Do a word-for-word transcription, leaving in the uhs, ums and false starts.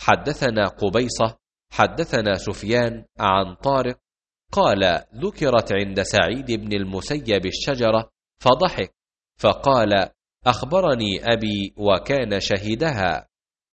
حدثنا قبيصة حدثنا سفيان عن طارق قال ذكرت عند سعيد بن المسيب الشجرة فضحك، فقال أخبرني أبي وكان شهدها.